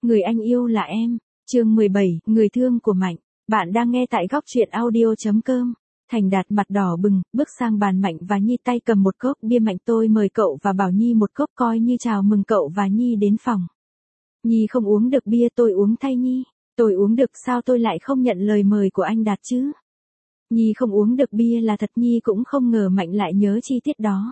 Người anh yêu là em. Chương 17, người thương của Mạnh. Bạn đang nghe tại góc truyện audio.com. Thành Đạt mặt đỏ bừng, bước sang bàn Mạnh và Nhi, tay cầm một cốc bia. Mạnh, tôi mời cậu và bảo Nhi một cốc coi như chào mừng cậu và Nhi đến phòng. Nhi không uống được bia, tôi uống thay Nhi. Tôi uống được, sao tôi lại không nhận lời mời của anh Đạt chứ? Nhi không uống được bia là thật. Nhi cũng không ngờ Mạnh lại nhớ chi tiết đó.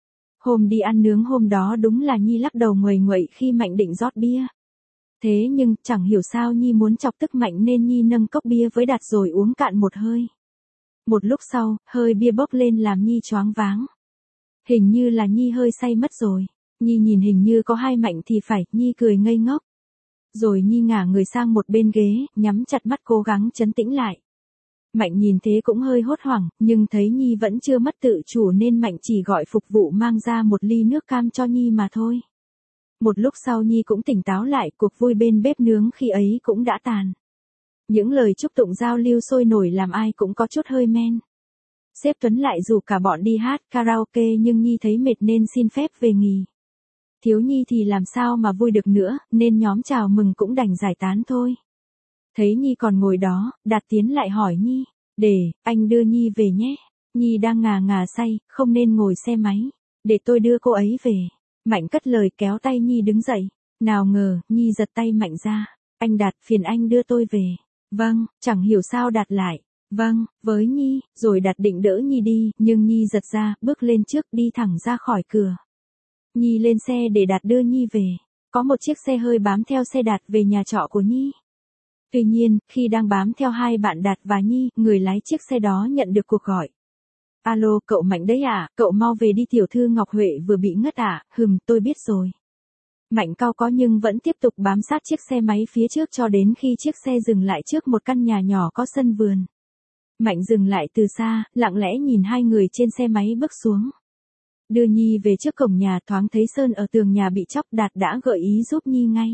Hôm đi ăn nướng hôm đó đúng là Nhi lắc đầu nguầy nguậy khi Mạnh định rót bia. Thế nhưng, chẳng hiểu sao Nhi muốn chọc tức Mạnh nên Nhi nâng cốc bia với Đạt rồi uống cạn một hơi. Một lúc sau, hơi bia bốc lên làm Nhi choáng váng. Hình như là Nhi hơi say mất rồi. Nhi nhìn hình như có hai Mạnh thì phải. Nhi cười ngây ngốc. Rồi Nhi ngả người sang một bên ghế, nhắm chặt mắt cố gắng trấn tĩnh lại. Mạnh nhìn thế cũng hơi hốt hoảng, nhưng thấy Nhi vẫn chưa mất tự chủ nên Mạnh chỉ gọi phục vụ mang ra một ly nước cam cho Nhi mà thôi. Một lúc sau Nhi cũng tỉnh táo lại, cuộc vui bên bếp nướng khi ấy cũng đã tàn. Những lời chúc tụng giao lưu sôi nổi làm ai cũng có chút hơi men. Sếp Tuấn lại rủ cả bọn đi hát karaoke nhưng Nhi thấy mệt nên xin phép về nghỉ. Thiếu Nhi thì làm sao mà vui được nữa, nên nhóm chào mừng cũng đành giải tán thôi. Thấy Nhi còn ngồi đó, Đạt tiến lại hỏi Nhi, để, anh đưa Nhi về nhé. Nhi đang ngà ngà say, không nên ngồi xe máy. Để tôi đưa cô ấy về. Mạnh cất lời kéo tay Nhi đứng dậy. Nào ngờ, Nhi giật tay Mạnh ra. Anh Đạt, phiền anh đưa tôi về. Vâng, chẳng hiểu sao Đạt lại. Vâng, với Nhi, rồi Đạt định đỡ Nhi đi, nhưng Nhi giật ra, bước lên trước đi thẳng ra khỏi cửa. Nhi lên xe để Đạt đưa Nhi về. Có một chiếc xe hơi bám theo xe Đạt về nhà trọ của Nhi. Tuy nhiên, khi đang bám theo hai bạn Đạt và Nhi, người lái chiếc xe đó nhận được cuộc gọi. Alo, cậu Mạnh đấy à, cậu mau về đi, tiểu thư Ngọc Huệ vừa bị ngất à, tôi biết rồi. Mạnh cau có nhưng vẫn tiếp tục bám sát chiếc xe máy phía trước cho đến khi chiếc xe dừng lại trước một căn nhà nhỏ có sân vườn. Mạnh dừng lại từ xa, lặng lẽ nhìn hai người trên xe máy bước xuống. Đưa Nhi về trước cổng nhà, thoáng thấy sơn ở tường nhà bị chóc. Đạt đã gợi ý giúp Nhi ngay.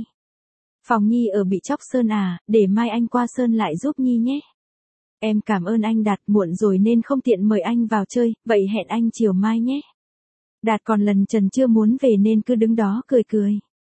Phòng Nhi ở bị chóc sơn à, để mai anh qua sơn lại giúp Nhi nhé. Em cảm ơn anh Đạt, muộn rồi nên không tiện mời anh vào chơi, vậy hẹn anh chiều mai nhé. Đạt còn lần trần chưa muốn về nên cứ đứng đó cười cười.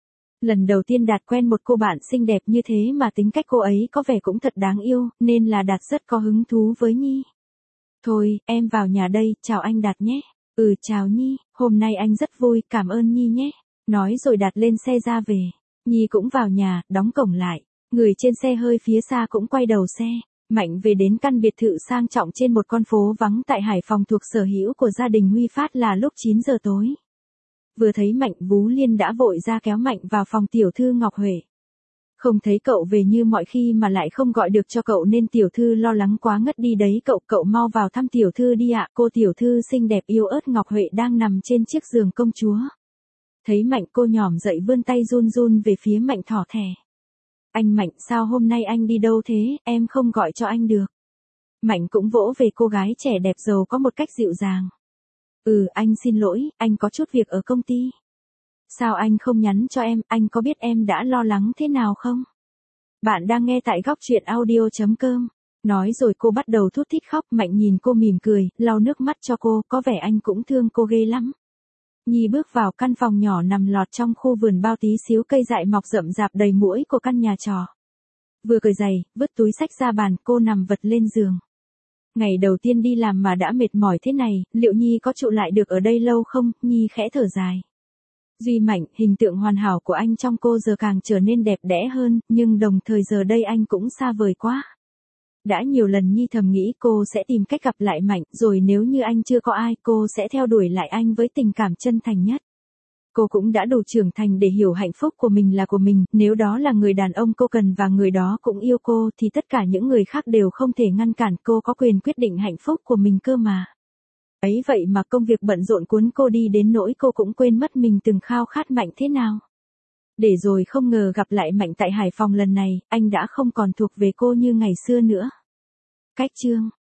Lần đầu tiên Đạt quen một cô bạn xinh đẹp như thế mà tính cách cô ấy có vẻ cũng thật đáng yêu, nên là Đạt rất có hứng thú với Nhi. Thôi, em vào nhà đây, chào anh Đạt nhé. Chào Nhi, hôm nay anh rất vui, cảm ơn Nhi nhé. Nói rồi Đạt lên xe ra về. Nhi cũng vào nhà, đóng cổng lại. Người trên xe hơi phía xa cũng quay đầu xe. Mạnh về đến căn biệt thự sang trọng trên một con phố vắng tại Hải Phòng thuộc sở hữu của gia đình Huy Phát là lúc 9 giờ tối. Vừa thấy Mạnh, Vú Liên đã vội ra kéo Mạnh vào phòng tiểu thư Ngọc Huệ. Không thấy cậu về như mọi khi mà lại không gọi được cho cậu nên tiểu thư lo lắng quá ngất đi đấy. Cậu mau vào thăm tiểu thư đi ạ. Cô tiểu thư xinh đẹp yêu ớt Ngọc Huệ đang nằm trên chiếc giường công chúa. Thấy Mạnh, cô nhỏm dậy vươn tay run run về phía Mạnh thỏ thẻ. Anh Mạnh, sao hôm nay anh đi đâu thế, em không gọi cho anh được. Mạnh cũng vỗ về cô gái trẻ đẹp giàu có một cách dịu dàng. Anh xin lỗi, anh có chút việc ở công ty. Sao anh không nhắn cho em, anh có biết em đã lo lắng thế nào không? Bạn đang nghe tại góc truyện audio.com. Nói rồi cô bắt đầu thút thít khóc. Mạnh nhìn cô mỉm cười, lau nước mắt cho cô, có vẻ anh cũng thương cô ghê lắm. Nhi bước vào căn phòng nhỏ nằm lọt trong khu vườn bao tí xíu cây dại mọc rậm rạp đầy muỗi của căn nhà trọ. Vừa cởi giày, vứt túi xách ra bàn, cô nằm vật lên giường. Ngày đầu tiên đi làm mà đã mệt mỏi thế này, liệu Nhi có trụ lại được ở đây lâu không? Nhi khẽ thở dài. Duy Mạnh, hình tượng hoàn hảo của anh trong cô giờ càng trở nên đẹp đẽ hơn, nhưng đồng thời giờ đây anh cũng xa vời quá. Đã nhiều lần Nhi thầm nghĩ cô sẽ tìm cách gặp lại Mạnh, rồi nếu như anh chưa có ai, cô sẽ theo đuổi lại anh với tình cảm chân thành nhất. Cô cũng đã đủ trưởng thành để hiểu hạnh phúc của mình là của mình, nếu đó là người đàn ông cô cần và người đó cũng yêu cô thì tất cả những người khác đều không thể ngăn cản, cô có quyền quyết định hạnh phúc của mình cơ mà. Ấy vậy mà công việc bận rộn cuốn cô đi đến nỗi cô cũng quên mất mình từng khao khát Mạnh thế nào. Để rồi không ngờ gặp lại Mạnh tại Hải Phòng lần này, anh đã không còn thuộc về cô như ngày xưa nữa. Cách chương